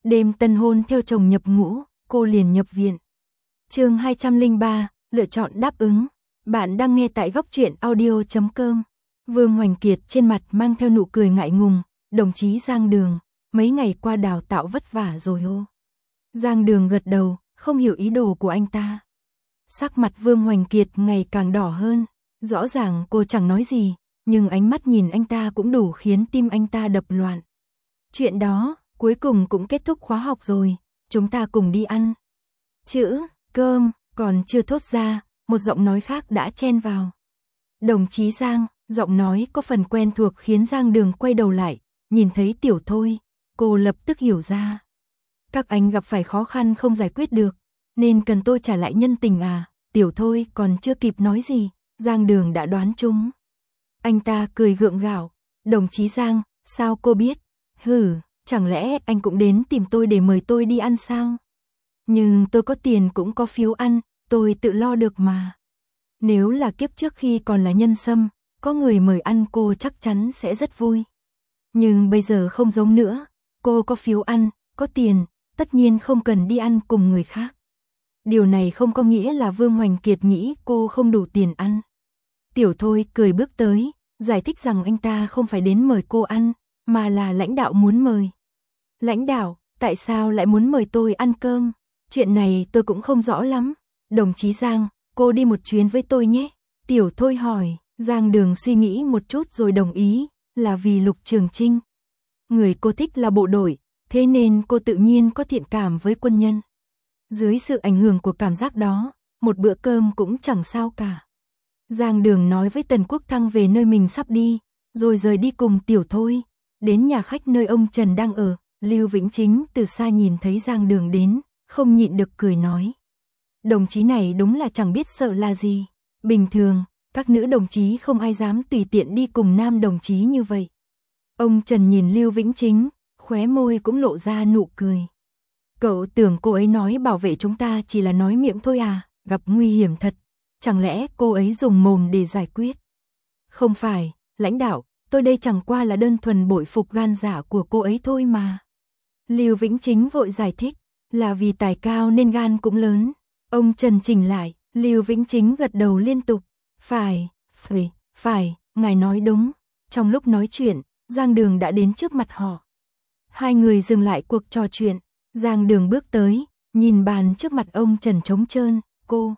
Đêm tân hôn theo chồng nhập ngũ, cô liền nhập viện. Chương 203, lựa chọn đáp ứng. Bạn đang nghe tại góc truyện audio.com. Vương Hoành Kiệt trên mặt mang theo nụ cười ngại ngùng, đồng chí Giang Đường, mấy ngày qua đào tạo vất vả rồi ô. Giang Đường gật đầu, không hiểu ý đồ của anh ta. Sắc mặt Vương Hoành Kiệt ngày càng đỏ hơn, rõ ràng cô chẳng nói gì, nhưng ánh mắt nhìn anh ta cũng đủ khiến tim anh ta đập loạn. Chuyện đó, cuối cùng cũng kết thúc khóa học rồi, chúng ta cùng đi ăn. Chữ, cơm, còn chưa thốt ra, một giọng nói khác đã chen vào. Đồng chí Giang, giọng nói có phần quen thuộc khiến Giang Đường quay đầu lại, nhìn thấy Tiểu Thôi, cô lập tức hiểu ra. Các anh gặp phải khó khăn không giải quyết được, nên cần tôi trả lại nhân tình à? Tiểu Thôi còn chưa kịp nói gì, Giang Đường đã đoán trúng. Anh ta cười gượng gạo, đồng chí Giang, sao cô biết? Hừ, chẳng lẽ anh cũng đến tìm tôi để mời tôi đi ăn sao? Nhưng tôi có tiền cũng có phiếu ăn, tôi tự lo được mà. Nếu là kiếp trước khi còn là nhân sâm, có người mời ăn cô chắc chắn sẽ rất vui. Nhưng bây giờ không giống nữa, cô có phiếu ăn, có tiền, tất nhiên không cần đi ăn cùng người khác. Điều này không có nghĩa là Vương Hoành Kiệt nghĩ cô không đủ tiền ăn. Tiểu Thôi cười bước tới, giải thích rằng anh ta không phải đến mời cô ăn, mà là lãnh đạo muốn mời. Lãnh đạo, tại sao lại muốn mời tôi ăn cơm? Chuyện này tôi cũng không rõ lắm. Đồng chí Giang, cô đi một chuyến với tôi nhé. Tiểu Thôi hỏi, Giang Đường suy nghĩ một chút rồi đồng ý, là vì Lục Trường Trinh. Người cô thích là bộ đội, thế nên cô tự nhiên có thiện cảm với quân nhân. Dưới sự ảnh hưởng của cảm giác đó, một bữa cơm cũng chẳng sao cả. Giang Đường nói với Tần Quốc Thăng về nơi mình sắp đi, rồi rời đi cùng Tiểu Thôi, đến nhà khách nơi ông Trần đang ở. Lưu Vĩnh Chính từ xa nhìn thấy Giang Đường đến, không nhịn được cười nói. Đồng chí này đúng là chẳng biết sợ là gì. Bình thường, các nữ đồng chí không ai dám tùy tiện đi cùng nam đồng chí như vậy. Ông Trần nhìn Lưu Vĩnh Chính, khóe môi cũng lộ ra nụ cười. Cậu tưởng cô ấy nói bảo vệ chúng ta chỉ là nói miệng thôi à, gặp nguy hiểm thật. Chẳng lẽ cô ấy dùng mồm để giải quyết? Không phải, lãnh đạo, tôi đây chẳng qua là đơn thuần bội phục gan dạ của cô ấy thôi mà. Lưu Vĩnh Chính vội giải thích, là vì tài cao nên gan cũng lớn. Ông Trần chỉnh lại, Lưu Vĩnh Chính gật đầu liên tục. Phải, ngài nói đúng. Trong lúc nói chuyện, Giang Đường đã đến trước mặt họ. Hai người dừng lại cuộc trò chuyện. Giang Đường bước tới, nhìn bàn trước mặt ông Trần trống trơn, cô.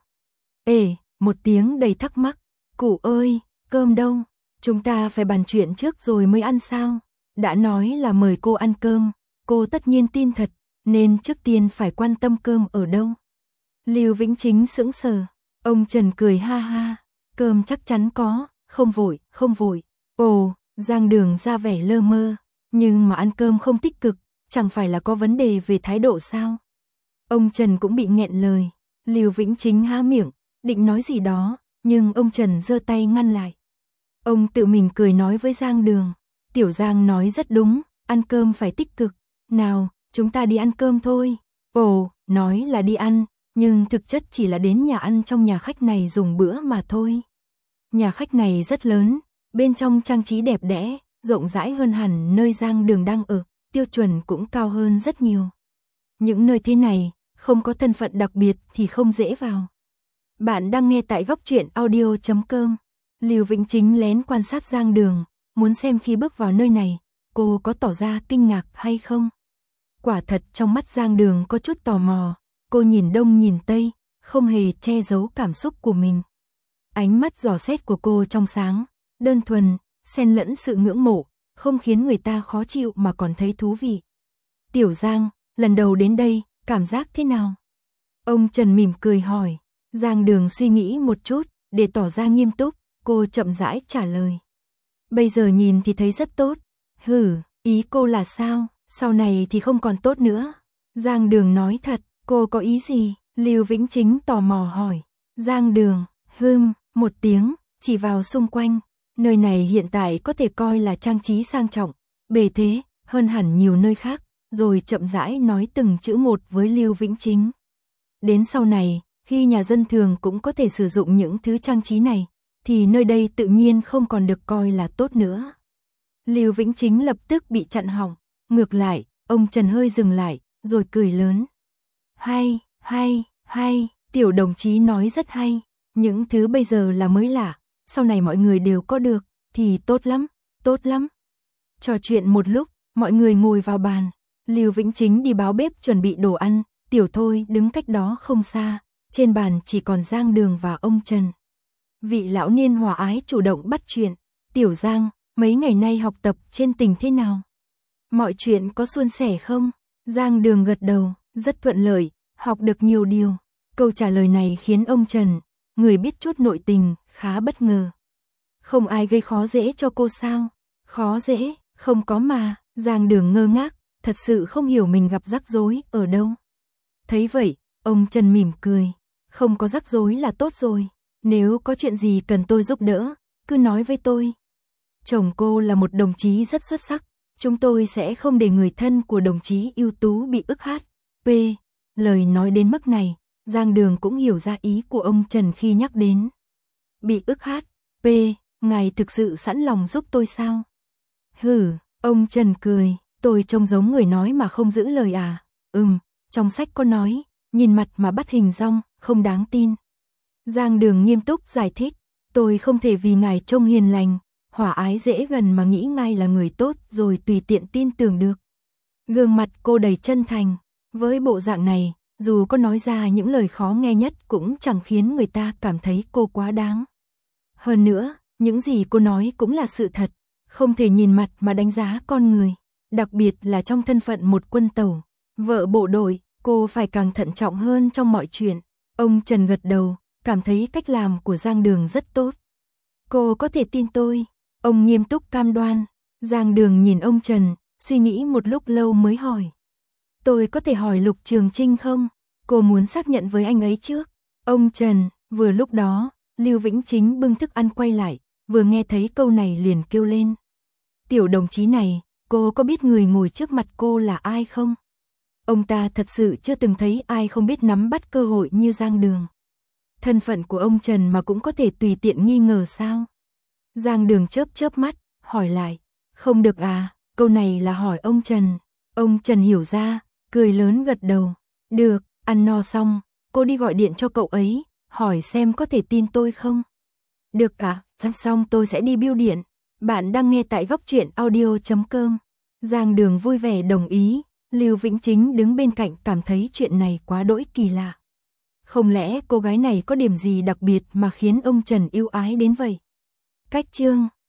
Một tiếng đầy thắc mắc. Cụ ơi, cơm đâu? Chúng ta phải bàn chuyện trước rồi mới ăn sao? Đã nói là mời cô ăn cơm, cô tất nhiên tin thật, nên trước tiên phải quan tâm cơm ở đâu. Lưu Vĩnh Chính sững sờ, ông Trần cười ha ha, cơm chắc chắn có, không vội. Ồ, Giang Đường ra vẻ lơ mơ, nhưng mà ăn cơm không tích cực, chẳng phải là có vấn đề về thái độ sao? Ông Trần cũng bị nghẹn lời, Lưu Vĩnh Chính há miệng, định nói gì đó, nhưng ông Trần giơ tay ngăn lại. Ông tự mình cười nói với Giang Đường, Tiểu Giang nói rất đúng, ăn cơm phải tích cực, nào, chúng ta đi ăn cơm thôi. Ồ, nói là đi ăn, nhưng thực chất chỉ là đến nhà ăn trong nhà khách này dùng bữa mà thôi. Nhà khách này rất lớn, bên trong trang trí đẹp đẽ, rộng rãi hơn hẳn nơi Giang Đường đang ở, tiêu chuẩn cũng cao hơn rất nhiều. Những nơi thế này, không có thân phận đặc biệt thì không dễ vào. Bạn đang nghe tại góc truyện audio.com. Lưu Vĩnh Chính lén quan sát Giang Đường, muốn xem khi bước vào nơi này, cô có tỏ ra kinh ngạc hay không. Quả thật trong mắt Giang Đường có chút tò mò, cô nhìn đông nhìn tây, không hề che giấu cảm xúc của mình. Ánh mắt dò xét của cô trong sáng, đơn thuần, xen lẫn sự ngưỡng mộ, không khiến người ta khó chịu mà còn thấy thú vị. Tiểu Giang, lần đầu đến đây, cảm giác thế nào? Ông Trần mỉm cười hỏi. Giang Đường suy nghĩ một chút, để tỏ ra nghiêm túc, cô chậm rãi trả lời. Bây giờ nhìn thì thấy rất tốt. Ý cô là sao? Sau này thì không còn tốt nữa. Giang Đường nói thật, cô có ý gì? Lưu Vĩnh Chính tò mò hỏi. Giang Đường, một tiếng, chỉ vào xung quanh. Nơi này hiện tại có thể coi là trang trí sang trọng, bề thế, hơn hẳn nhiều nơi khác, rồi chậm rãi nói từng chữ một với Lưu Vĩnh Chính. Đến sau này, khi nhà dân thường cũng có thể sử dụng những thứ trang trí này, thì nơi đây tự nhiên không còn được coi là tốt nữa. Lưu Vĩnh Chính lập tức bị chặn họng, ngược lại, ông Trần hơi dừng lại, rồi cười lớn. Hay, hay, hay, tiểu đồng chí nói rất hay, những thứ bây giờ là mới lạ, sau này mọi người đều có được, thì tốt lắm, tốt lắm. Trò chuyện một lúc, mọi người ngồi vào bàn, Lưu Vĩnh Chính đi báo bếp chuẩn bị đồ ăn, Tiểu Thôi đứng cách đó không xa, trên bàn chỉ còn Giang Đường và ông Trần. Vị lão niên hòa ái chủ động bắt chuyện, Tiểu Giang, mấy ngày nay học tập trên tỉnh thế nào? Mọi chuyện có suôn sẻ không? Giang Đường gật đầu, rất thuận lợi, học được nhiều điều. Câu trả lời này khiến ông Trần, người biết chút nội tình, khá bất ngờ. Không ai gây khó dễ cho cô sao? Khó dễ, không có mà. Giang Đường ngơ ngác, thật sự không hiểu mình gặp rắc rối ở đâu. Thấy vậy, ông Trần mỉm cười, không có rắc rối là tốt rồi. Nếu có chuyện gì cần tôi giúp đỡ, cứ nói với tôi. Chồng cô là một đồng chí rất xuất sắc, chúng tôi sẽ không để người thân của đồng chí ưu tú bị ức hiếp. Lời nói đến mức này, Giang Đường cũng hiểu ra ý của ông Trần khi nhắc đến. Bị ức hiếp. Ngài thực sự sẵn lòng giúp tôi sao? Hừ, ông Trần cười, tôi trông giống người nói mà không giữ lời à? Trong sách có nói, nhìn mặt mà bắt hình dong, không đáng tin. Giang Đường nghiêm túc giải thích, tôi không thể vì ngài trông hiền lành, hòa ái dễ gần mà nghĩ ngài là người tốt rồi tùy tiện tin tưởng được. Gương mặt cô đầy chân thành, với bộ dạng này, dù có nói ra những lời khó nghe nhất cũng chẳng khiến người ta cảm thấy cô quá đáng. Hơn nữa, những gì cô nói cũng là sự thật, không thể nhìn mặt mà đánh giá con người, đặc biệt là trong thân phận một quân tàu, vợ bộ đội, cô phải càng thận trọng hơn trong mọi chuyện. Ông Trần gật đầu, cảm thấy cách làm của Giang Đường rất tốt. Cô có thể tin tôi, ông nghiêm túc cam đoan. Giang Đường nhìn ông Trần, suy nghĩ một lúc lâu mới hỏi. Tôi có thể hỏi Lục Trường Trinh không? Cô muốn xác nhận với anh ấy trước. Ông Trần, vừa lúc đó, Lưu Vĩnh Chính bưng thức ăn quay lại, vừa nghe thấy câu này liền kêu lên. Tiểu đồng chí này, cô có biết người ngồi trước mặt cô là ai không? Ông ta thật sự chưa từng thấy ai không biết nắm bắt cơ hội như Giang Đường. Thân phận của ông Trần mà cũng có thể tùy tiện nghi ngờ sao? Giang Đường chớp chớp mắt, hỏi lại. Không được à, câu này là hỏi ông Trần. Ông Trần hiểu ra, cười lớn gật đầu. Được, ăn no xong, cô đi gọi điện cho cậu ấy, hỏi xem có thể tin tôi không? Được ạ, sắp xong tôi sẽ đi bưu điện. Bạn đang nghe tại góc truyện audio.com. Giang Đường vui vẻ đồng ý, Lưu Vĩnh Chính đứng bên cạnh cảm thấy chuyện này quá đỗi kỳ lạ. Không lẽ cô gái này có điểm gì đặc biệt mà khiến ông Trần yêu ái đến vậy? Cách chương